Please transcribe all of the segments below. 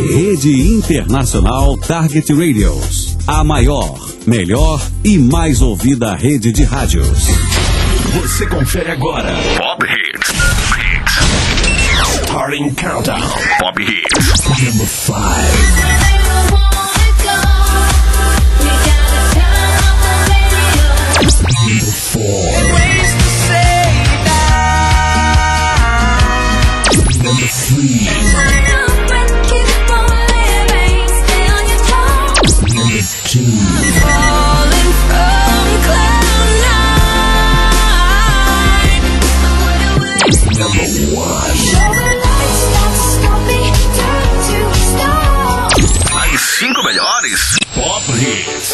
Rede Internacional Target Radios. A maior, melhor e mais ouvida rede de rádios. Você confere agora Pop Hits. Starting Countdown. Pop Hits. Number 5. Number 4. Number 3. Number 2. Falling from cloud 9. Number 1. As 5 melhores Pop Hits.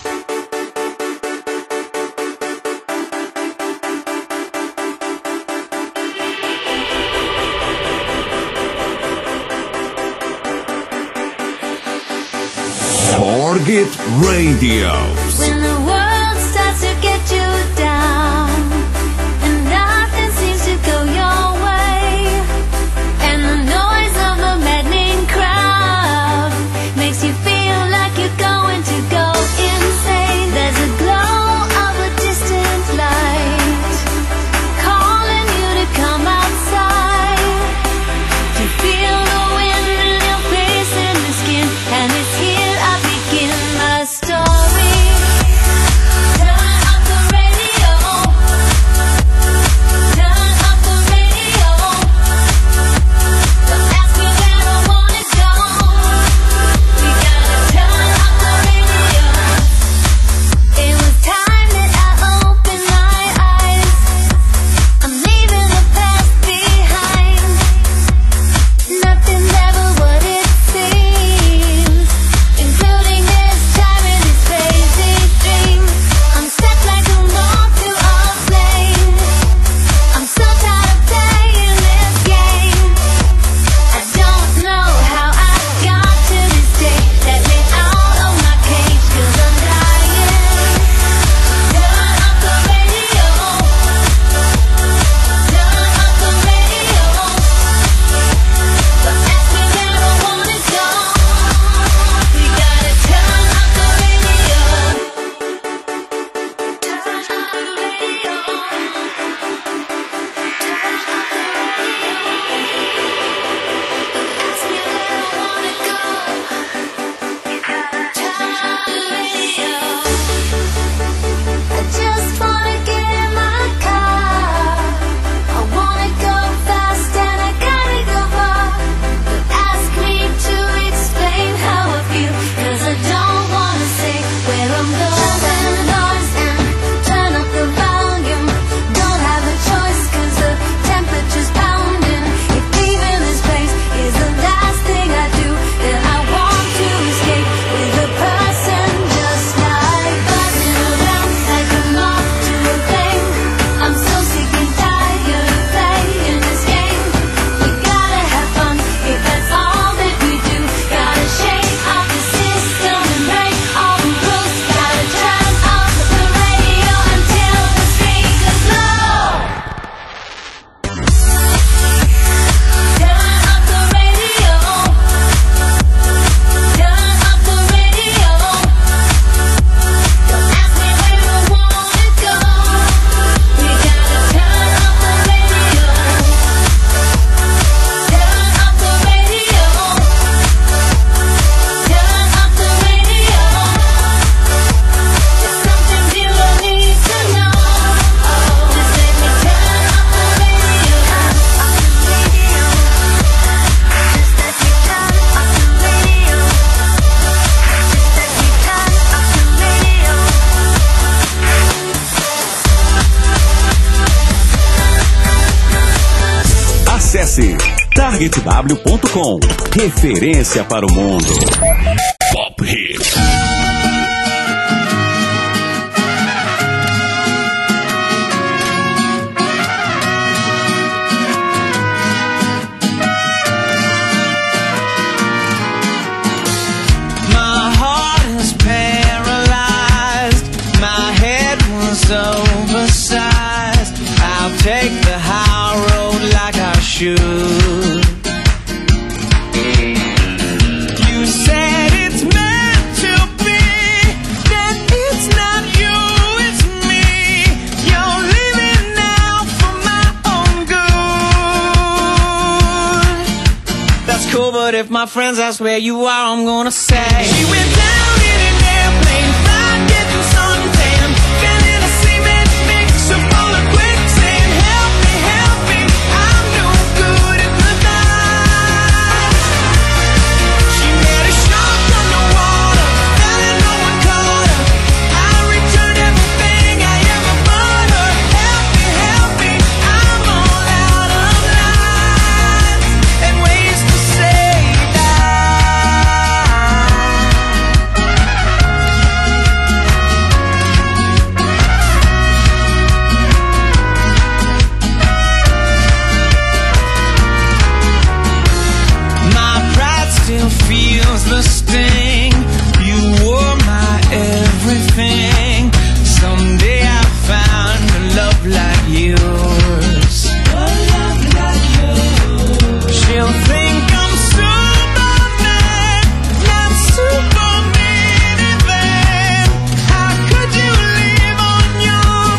Target Radio. When the world starts to get you down and nothing seems to go your way, and the noise of a maddening crowd makes you feel like you're going to go insane. There's a glow of a distant light calling you to come outside, to feel the wind in your face and your skin, and it's here I begin my story. Turn up the radio. Turn up the radio. Don't ask me where I wanna go. We gotta turn up the radio. It was time that I opened my eyes. I'm leaving the past behind. Nothing's ever what it seems, including this time and this crazy dream. I'm stuck like a moth to a flame. I'm so tired of playing this game. I don't know how I got to this day. Let me out of my cage, 'cause I'm dying. Turn up the radio. Turn up the radio. Don't ask me where I wanna go. We gotta turn up the radio. Turn up the radio. Ask me where I wanna go. We gotta turn up the radio. I just wanna get in my car. I wanna go fast and I gotta go far. But ask me to explain how I feel, 'cause I don't wanna say where I'm going. Turn the noise and turn up the volume. Don't have a choice 'cause the temperature's pounding. If leaving this place is the last thing I do, then I want to escape with a person just like buzzing around like a moth to a flame. I'm so sick and tired of playing this game. We gotta have fun if that's all that we do. Gotta shake off the system and break all the rules. Gotta turn off the radio until the speakers blow. Turn up the radio. Turn up the radio. Don't ask me where I wanna go. We gotta turn up the radio. Turn up the radio. Turn up the radio. There's something you need to know. Just let me turn up the radio. Just let me turn up the radio. Acesse targetw.com. Referência para o mundo. Pop Hits. My heart is paralyzed. My head was oversized. I'll take the high road like I should. cool, but if my friends ask where you are, I'm gonna say she went down in an airplane, fried, getting suntan, fell in a cement mixer full of quicksand. Help me, I'm no good at the night. She met a shark underwater, fell and no one caught her. I returned everything I ever bought her. Help me, I'm all out of lines and ways to say my pride still feels the sting. You were my everything. Someday I'll find a love like yours. She'll think I'm Superman, not Superman even. How could you live on Yom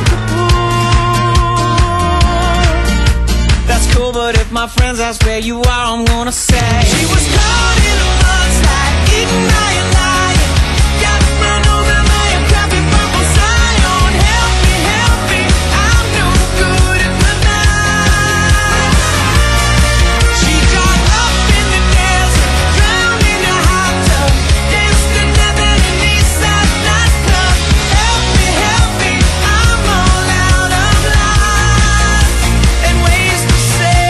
Kippur? That's cool, but if my friends ask where you are, I'm gonna say she was caught in a mudslide, eaten by a lion, got run over by a crappy purple Zion. Help me, I'm no good at the night. She got up in the desert, drowned in a hot tub, danced to nothing in the Eastside nightclub. Help me, I'm all out of lines and ways to say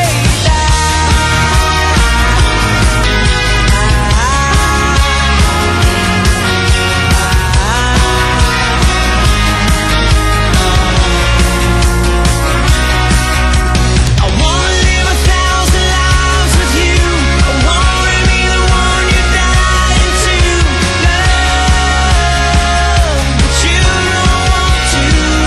I wanna live 1,000 lives with you. I wanna be the one you're dying to love, but you don't want to.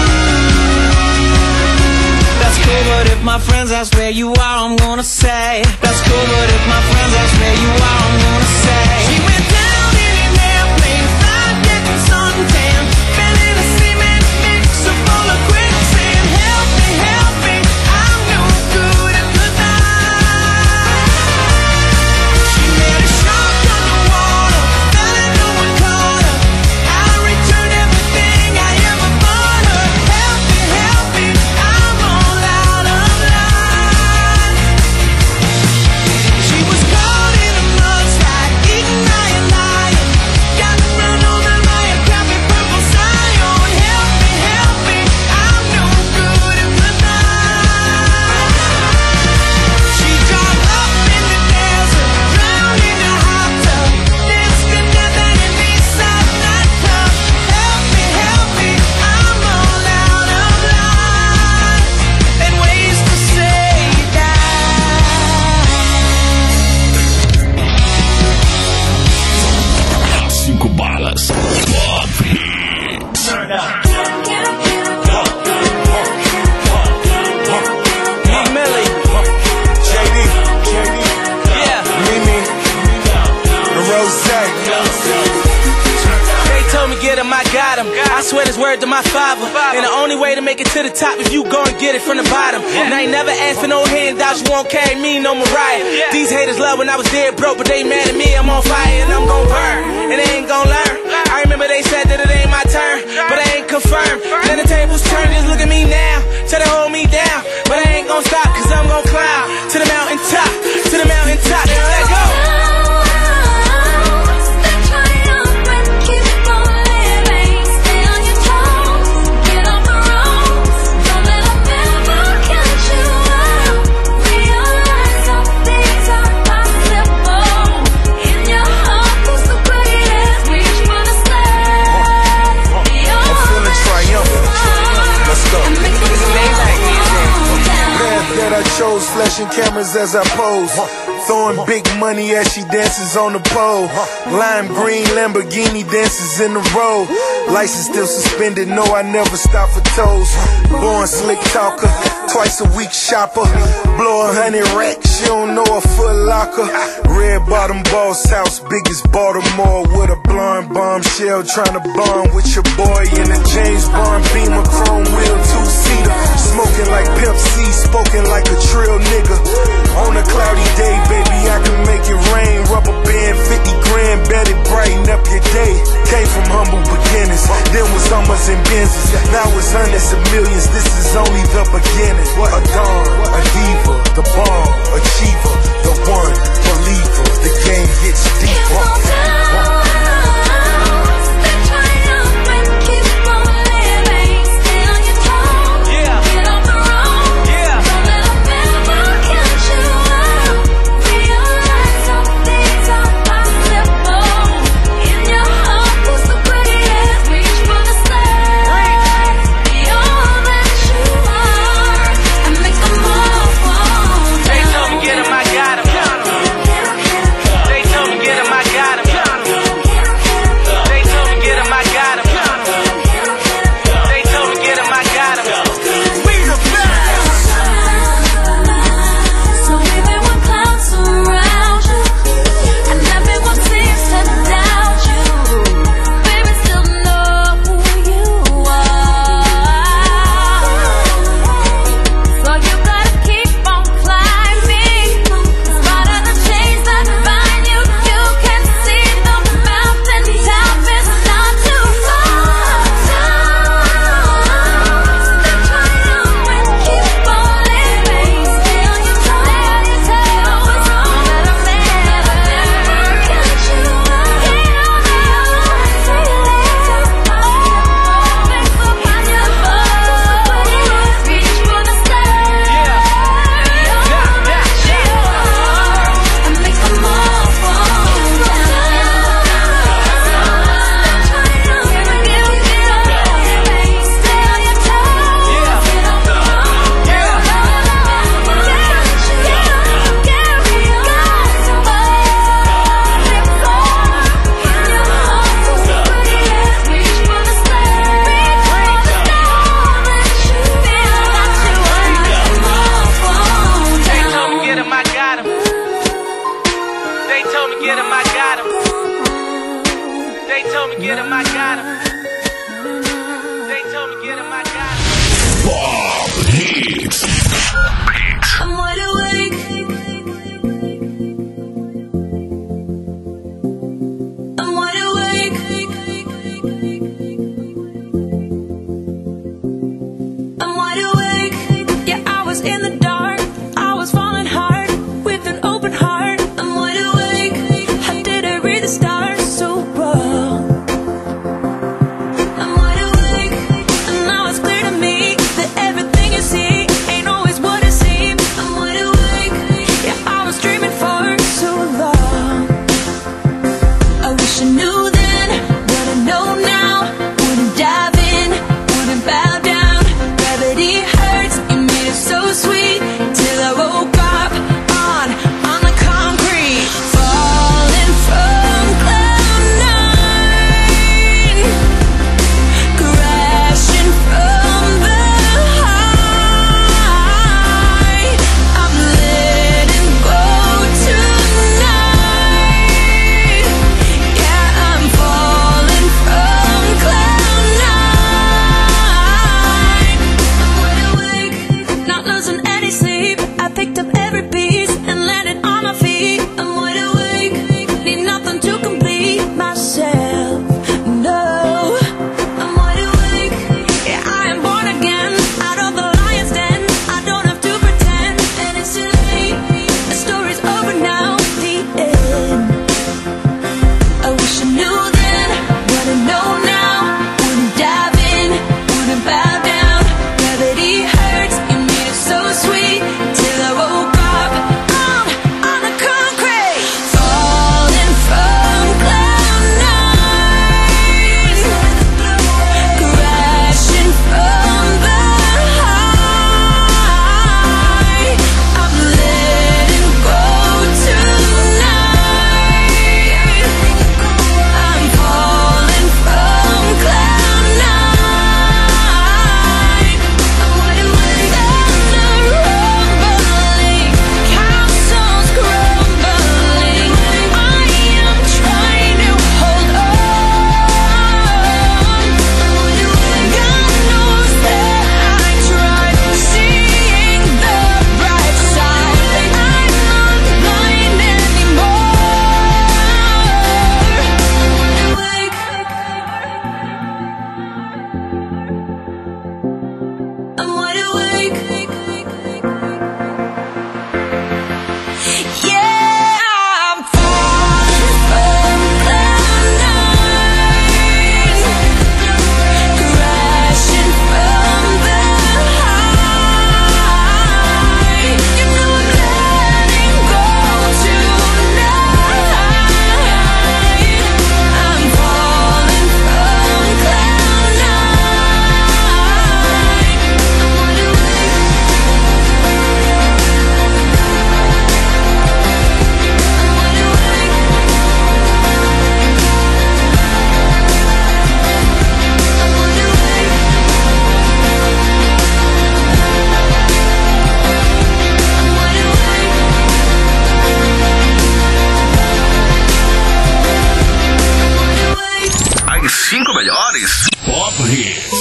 That's cool, but if my friends ask where you are, I'm gonna say that's cool, but if my friends ask where you are, I'm gonna say she went down in an airplane, fried, getting suntan, fell in a cement mixer full of quicksand. Help me, I'm no good at the night. She met a shark underwater, fell and no one caught her. I returned everything I ever bought her. Help me, I'm all out of line. She was caught in a mudslide, eaten by a lion, got run over by a crappy purple Zion. Help me, I'm no good at the night. She got up in the desert, drowned in a hot tub, danced to nothing in the Eastside nightclub. Help me, I'm all out of lines and ways to say Cinco balas. Pop Hits. Meek Millie, JD, yeah. Mimi, the Rose. They told me get him, I got him. I swear this word to my father. And the only way to make it to the top if you go and get it from the bottom. And I ain't never asked for no handouts, you won't carry me, no Mariah. These haters love when I was dead broke, but they mad at me, I'm on fire and I'm gon' burn. And they ain't gon' learn. I remember they said that it ain't my turn, but I ain't confirmed. Then the tables turned, just look at me now. Try to hold me down, but I ain't gon' stop, cause I'm gon' climb to the mountain top, to the mountain top. Let's go. That I chose, flashing cameras as I pose, throwing big money as she dances on the pole. Lime green Lamborghini dances in the road. License still suspended, no, I never stop for toes. Born slick talker, twice a week shopper. Blow 100 racks, she don't know a Foot Locker. Red bottom boss house, biggest Baltimore, with a blonde bombshell trying to bond with your boy in a James Bond Beamer, chrome wheel, two-seater. Smoking like Pepsi, spoken like a trill nigga. On a cloudy day, baby, I can make it rain. Rubber band, 50 grand, bet it brighten up your day. Came from humble beginnings, then was Hummers and Benzes. Now it's hundreds of millions, this is only the beginning. A dawn, a diva, the bomb, achiever, the one believer. The game gets deeper.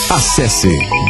Acesse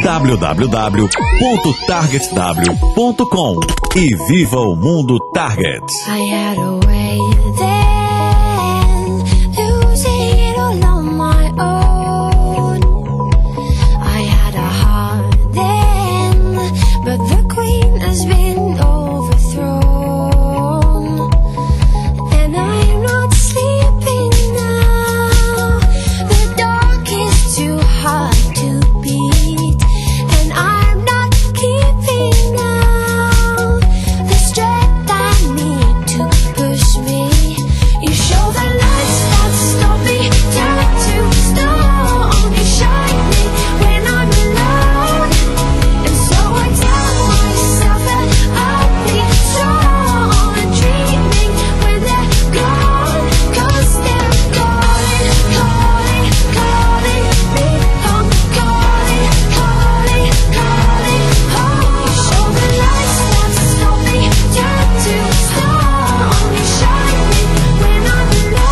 www.targetw.com e viva o mundo Target. I had a way then, losing it all on my own. I had a heart then, but the queen has been overthrown. And I'm not sleeping now, the dark is too hard to beat. And I'm not keeping now the strength I need to push me. You show the lights that stop me, turn to stone. You shine me when I'm alone, and so I tell myself that I'll be strong. And dreaming when they're gone, 'cause they're calling, calling, calling me home, calling, calling, calling home. You show the lights that stop me, turn to stone. You shine me when I'm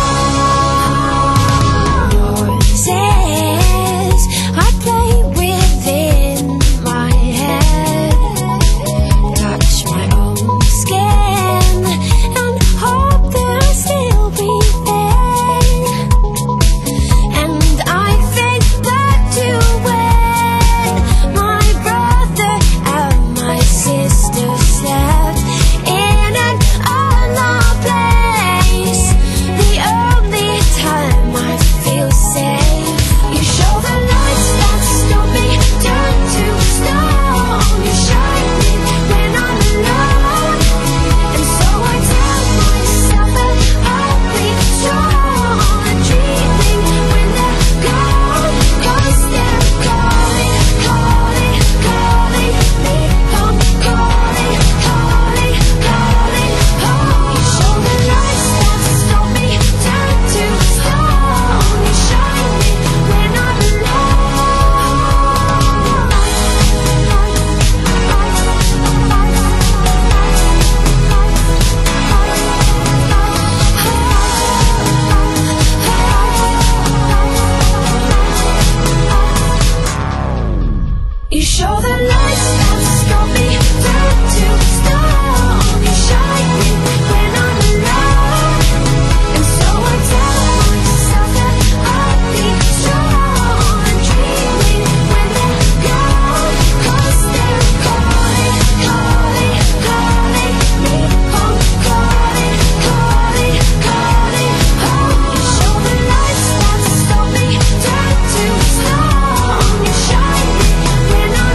alone. Voices I play within my head, touch my own skin and hope they'll still be there. And I think back to when my brother and my sister slept in an unloved place, the only time I feel safe. You show the lights that stop me, turn to stone. You shine me when I'm alone, and so I tell myself that I'll be strong. And dreaming when they're gone, 'cause they're calling, calling, calling me home, calling, calling, calling home. You show the lights that stop me, turn to stone. You shine me when I'm You show the lights that stop me, turn to stone. You shine me when I'm alone, and so I tell myself that I'll be strong. And dreaming when they're gone, 'cause they're calling, calling, calling me home, calling, calling, calling home. You show the lights that stop me, turn to stone. You shine me when I'm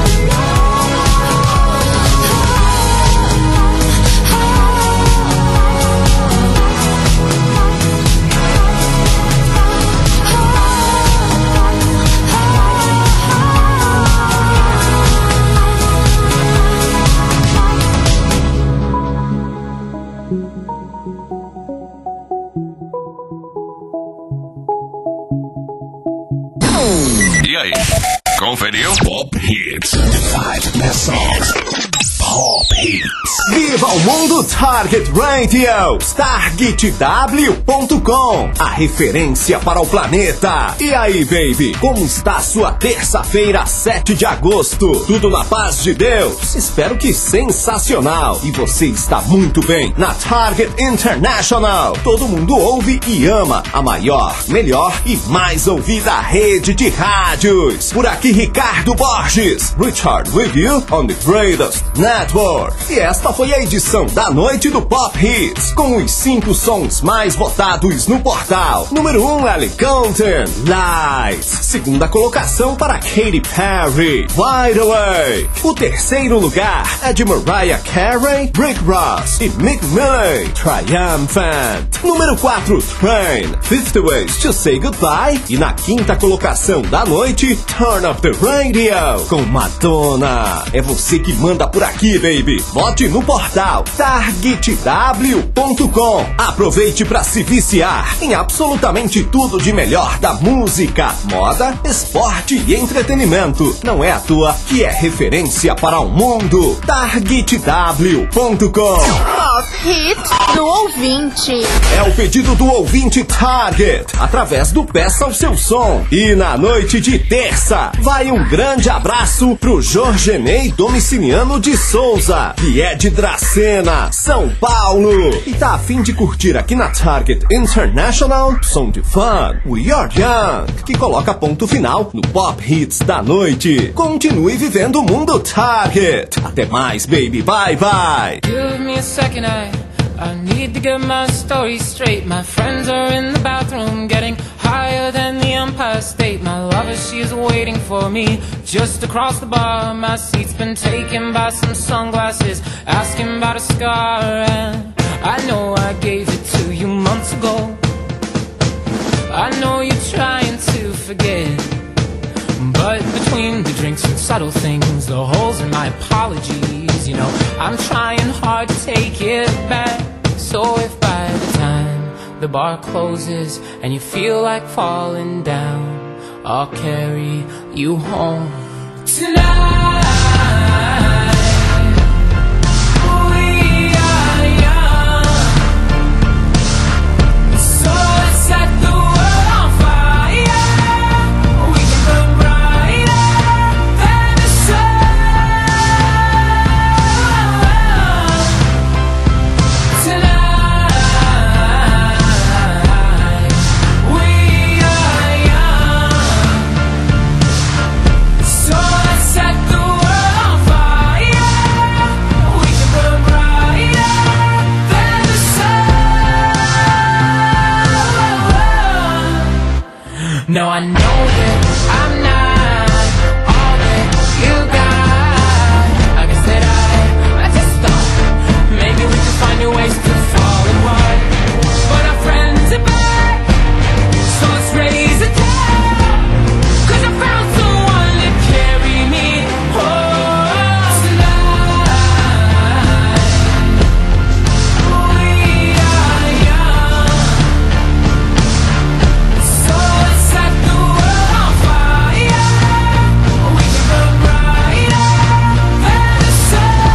E aí, conferiu? Pop Hits. 5 best songs. Pop Hits. Viva o mundo Target Radio! TargetW.com, a referência para o planeta. E aí, baby, como está a sua terça-feira, 7 de agosto? Tudo na paz de Deus? Espero que sensacional. E você está muito bem na Target International. Todo mundo ouve e ama a maior, melhor e mais ouvida rede de rádios. Por aqui, Ricardo Borges. Richard with you on the greatest network. E esta foi a edição da noite do Pop Hits, com os 5 sons mais votados no portal. Número 1, Ellie Goulding, Lights. Segunda colocação para Katy Perry, Wide Awake. O terceiro lugar é de Mariah Carey, Rick Ross e Mick Miller, Triumphant. Número 4, Train, 50 Ways to Say Goodbye. E na quinta colocação da noite, Turn Up the Radio, com Madonna. É você que manda por aqui, baby. Vote no portal TargetW.com. Aproveite para se viciar em absolutamente tudo de melhor da música, moda, esporte e entretenimento. Não é à toa que é referência para o mundo. TargetW.com. Pop Hits do ouvinte. É o pedido do ouvinte Target, através do Peça o Seu Som. E na noite de terça, vai um grande abraço pro Jorgenei Domiciliano de Souza, que é de Dracena, São Paulo, e tá a fim de curtir aqui na Target International som de fã We Are Young, que coloca ponto final no Pop Hits da noite. Continue vivendo o mundo Target. Até mais, baby. Bye, bye. Give me a second, I need to get my story straight. My friends are in the bathroom getting higher than the Empire State. My lover, she's waiting for me just across the bar. My seat's been taken by some sunglasses, asking about a scar. And I know I gave it to you months ago. I know you're trying to forget, but between the drinks and subtle things, the holes in my apologies, you know, I'm trying hard to take it back. So if by the time the bar closes and you feel like falling down, I'll carry you home tonight. We are young, so let's set the world on fire. We can burn brighter than the sun tonight. We are young, so let's set the world on fire. We can burn brighter than the sun. Now I know that I'm not all that you got. I guess that I just thought maybe we could find new ways to fall apart. But our friends are back, so let's raise a toast. 'Cause I found someone to carry me home tonight. We are young, so let's set the world on fire. We can burn brighter than the sun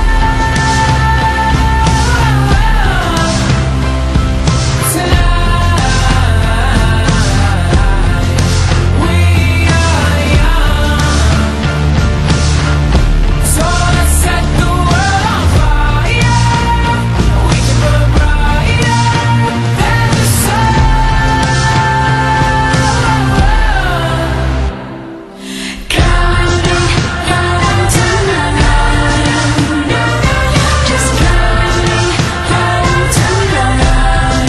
tonight. We are young, so let's set the world on fire. We can burn brighter than the sun. Coming home tonight. Just coming home tonight.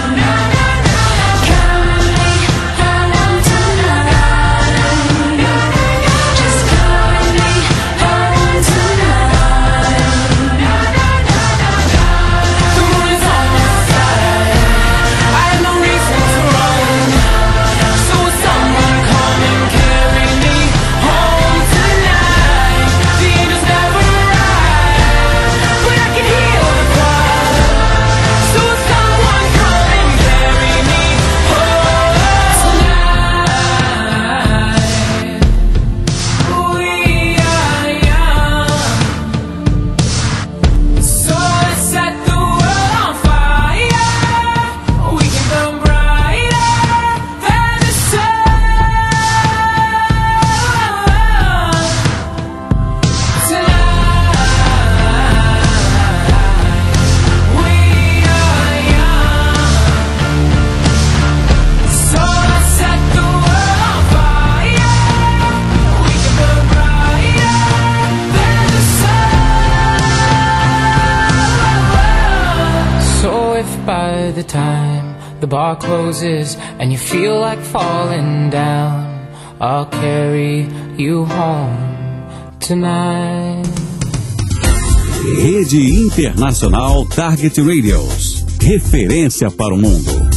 Coming home tonight. Just coming home tonight. The moon is on my side. I have no reason to run. So will someone come and carry me home tonight? The angels never arrive, but I can hear the choir. So will someone come and carry me home tonight? We are young, so let's set the world on fire. We can burn brighter than the sun tonight. We are young, so let's set the world on fire. We can burn brighter than the sun. So if by the time the bar closes and you feel like falling down, I'll carry you home tonight. Rede Internacional Target Radios. Referência para o mundo.